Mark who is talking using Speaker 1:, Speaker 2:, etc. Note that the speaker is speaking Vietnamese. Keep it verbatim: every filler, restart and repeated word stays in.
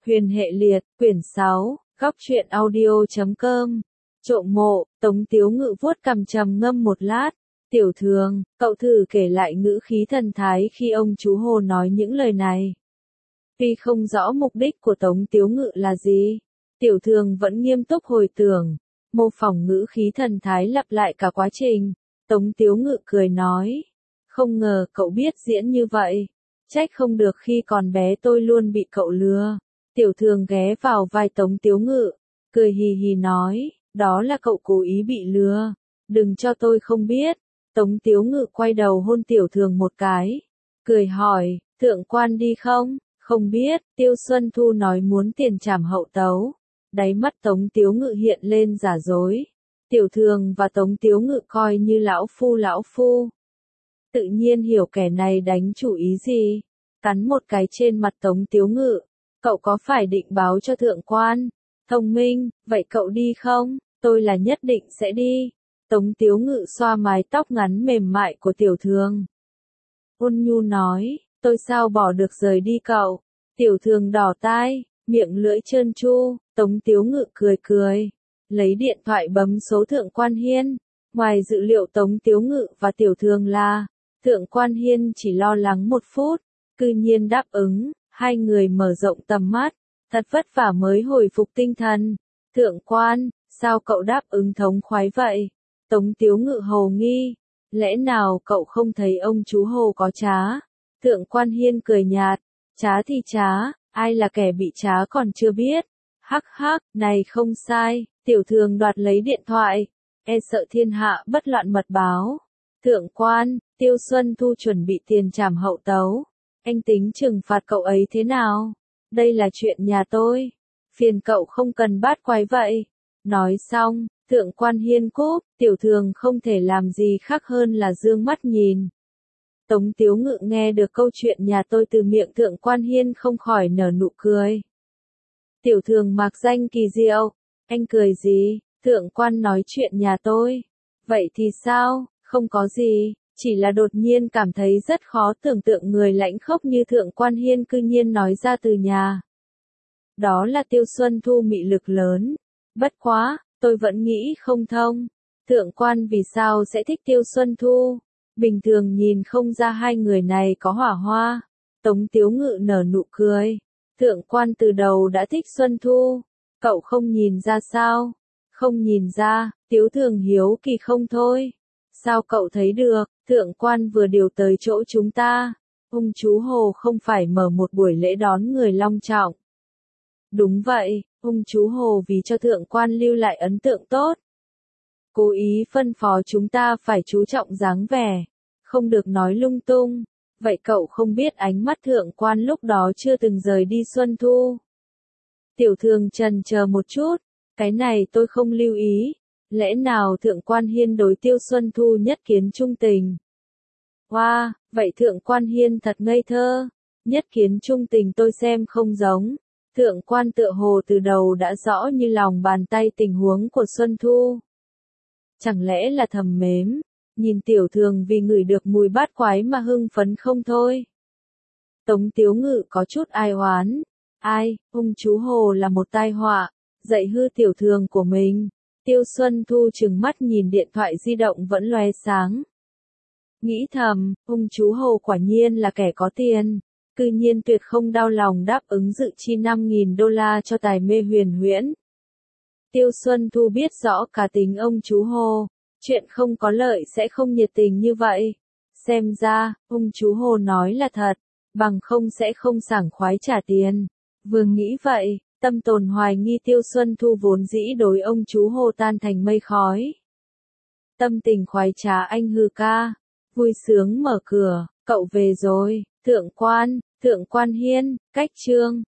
Speaker 1: Huyền hệ liệt, quyển sáu, góc truyện audio chấm com. Trộm mộ, Tống Tiếu Ngự vuốt cằm trầm ngâm một lát. Tiểu Thường, cậu thử kể lại ngữ khí thần thái khi ông chú Hồ nói những lời này. Tuy không rõ mục đích của Tống Tiếu Ngự là gì, Tiểu Thường vẫn nghiêm túc hồi tưởng, mô phỏng ngữ khí thần thái lặp lại cả quá trình. Tống Tiếu Ngự cười nói, không ngờ cậu biết diễn như vậy, trách không được khi còn bé tôi luôn bị cậu lừa. Tiểu Thường ghé vào vai Tống Tiếu Ngự, cười hì hì nói, đó là cậu cố ý bị lừa, đừng cho tôi không biết. Tống Tiếu Ngự quay đầu hôn Tiểu Thường một cái, cười hỏi, thượng quan đi không? Không biết, Tiêu Xuân Thu nói muốn tiền trảm hậu tấu. Đáy mắt Tống Tiếu Ngự hiện lên giả dối. Tiểu Thường và Tống Tiếu Ngự coi như lão phu lão phu. Tự nhiên hiểu kẻ này đánh chủ ý gì. Cắn một cái trên mặt Tống Tiếu Ngự. Cậu có phải định báo cho thượng quan? Thông minh, vậy cậu đi không? Tôi là nhất định sẽ đi. Tống Tiếu Ngự xoa mái tóc ngắn mềm mại của Tiểu Thường. Ôn nhu nói, tôi sao bỏ được rời đi cậu. Tiểu Thường đỏ tai, miệng lưỡi trơn tru. Tống Tiếu Ngự cười cười, lấy điện thoại bấm số Thượng quan Hiên. Ngoài dự liệu Tống Tiếu Ngự và Tiểu Thường là, Thượng quan Hiên chỉ lo lắng một phút, cư nhiên đáp ứng. Hai người mở rộng tầm mắt, thật vất vả mới hồi phục tinh thần. Thượng quan, sao cậu đáp ứng thống khoái vậy? Tống Tiếu Ngự hồ nghi, lẽ nào cậu không thấy ông chú Hồ có trá? Thượng quan Hiên cười nhạt, trá thì trá, ai là kẻ bị trá còn chưa biết. Hắc hắc, này không sai, Tiểu Thường đoạt lấy điện thoại, e sợ thiên hạ bất loạn mật báo. Thượng quan, Tiêu Xuân Thu chuẩn bị tiền trảm hậu tấu. Anh tính trừng phạt cậu ấy thế nào? Đây là chuyện nhà tôi. Phiền cậu không cần bát quái vậy. Nói xong, Thượng quan Hiên cúp, Tiểu Thường không thể làm gì khác hơn là dương mắt nhìn. Tống Tiếu Ngự nghe được câu chuyện nhà tôi từ miệng Thượng quan Hiên không khỏi nở nụ cười. Tiểu Thường mạc danh kỳ diệu. Anh cười gì? Thượng quan nói chuyện nhà tôi. Vậy thì sao? Không có gì. Chỉ là đột nhiên cảm thấy rất khó tưởng tượng người lãnh khốc như Thượng quan Hiên cư nhiên nói ra từ nhà. Đó là Tiêu Xuân Thu mị lực lớn. Bất quá, tôi vẫn nghĩ không thông. Thượng quan vì sao sẽ thích Tiêu Xuân Thu? Bình thường nhìn không ra hai người này có hỏa hoa. Tống Tiếu Ngự nở nụ cười. Thượng quan từ đầu đã thích Xuân Thu. Cậu không nhìn ra sao? Không nhìn ra, Tiếu Thường hiếu kỳ không thôi. Sao cậu thấy được? Thượng quan vừa điều tới chỗ chúng ta. Ông chú Hồ không phải mở một buổi lễ đón người long trọng. Đúng vậy, ông chú Hồ vì cho thượng quan lưu lại ấn tượng tốt. Cố ý phân phó chúng ta phải chú trọng dáng vẻ. Không được nói lung tung. Vậy cậu không biết ánh mắt thượng quan lúc đó chưa từng rời đi Xuân Thu. Tiểu Thường chần chờ một chút. Cái này tôi không lưu ý. Lẽ nào Thượng quan Hiên đối Tiêu Xuân Thu nhất kiến trung tình? Wow, vậy Thượng quan Hiên thật ngây thơ. Nhất kiến trung tình tôi xem không giống. Thượng quan tựa hồ từ đầu đã rõ như lòng bàn tay tình huống của Xuân Thu. Chẳng lẽ là thầm mến, nhìn Tiểu Thường vì ngửi được mùi bát quái mà hưng phấn không thôi. Tống Tiếu Ngự có chút ai oán. Ai, ông chú Hồ là một tai họa, dạy hư Tiểu Thường của mình. Tiêu Xuân Thu trừng mắt nhìn điện thoại di động vẫn lóe sáng. Nghĩ thầm, ông chú Hồ quả nhiên là kẻ có tiền. Cư nhiên tuyệt không đau lòng đáp ứng dự chi năm nghìn đô la cho tài mê huyền huyễn. Tiêu Xuân Thu biết rõ cá tính ông chú Hồ. Chuyện không có lợi sẽ không nhiệt tình như vậy. Xem ra, ông chú Hồ nói là thật. Bằng không sẽ không sảng khoái trả tiền. Vừa nghĩ vậy, tâm tồn hoài nghi Tiêu Xuân Thu vốn dĩ đối ông chú Hồ tan thành mây khói. Tâm tình khoái trá anh hư ca. Vui sướng mở cửa, cậu về rồi. Thượng quan, Thượng quan Hiên, cách chương.